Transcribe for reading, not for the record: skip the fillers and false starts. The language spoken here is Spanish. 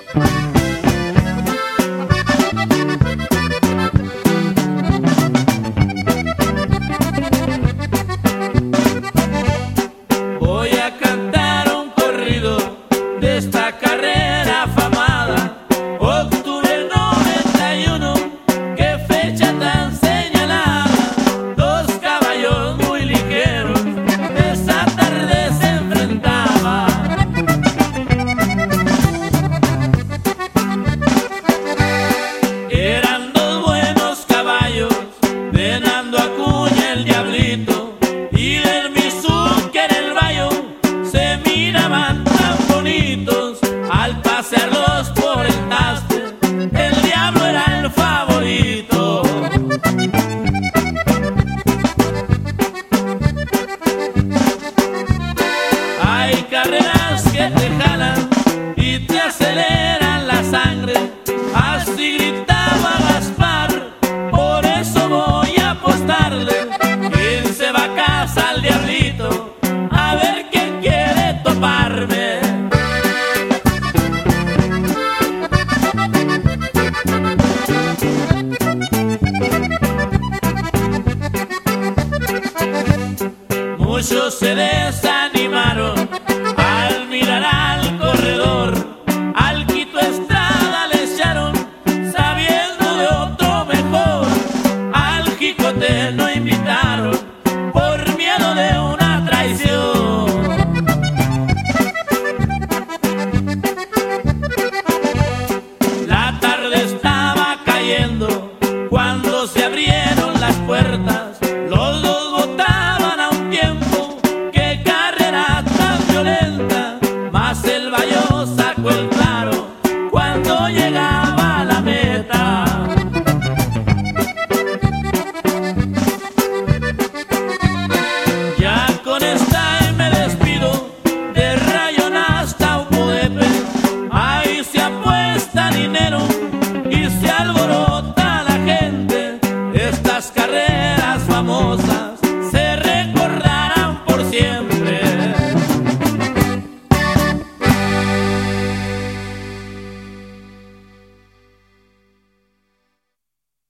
Voy a cantar un corrido de esta carrera afamada, octubre del 91, qué fecha tan señalada. Dos caballos muy ligeros esa tarde se enfrentaban. Eran dos buenos caballos, Venando Acuña el Diablito y del Misú que en el Bayo, se miraban tan bonitos al pasearlos por el taste. El Diablo era el favorito. Hay carreras que te jalan y te aceleran la sangre, así gritaba Gaspar, por eso voy a apostarle 15 vacas al Diablito, a ver quién quiere toparme. Muchos se desanimaron al mirar al corredor, al Quito Estrada le echaron sabiendo de otro mejor, al Jicote no invitaron por miedo de una traición. La tarde estaba cayendo cuando se abrieron las puertas, los dos votaban a un tiempo, qué carrera tan violenta, mas el Bayo sacó el claro cuando llegaba a la meta. Ya con esta me despido, de Rayón hasta Upodepe, ahí se apuesta dinero.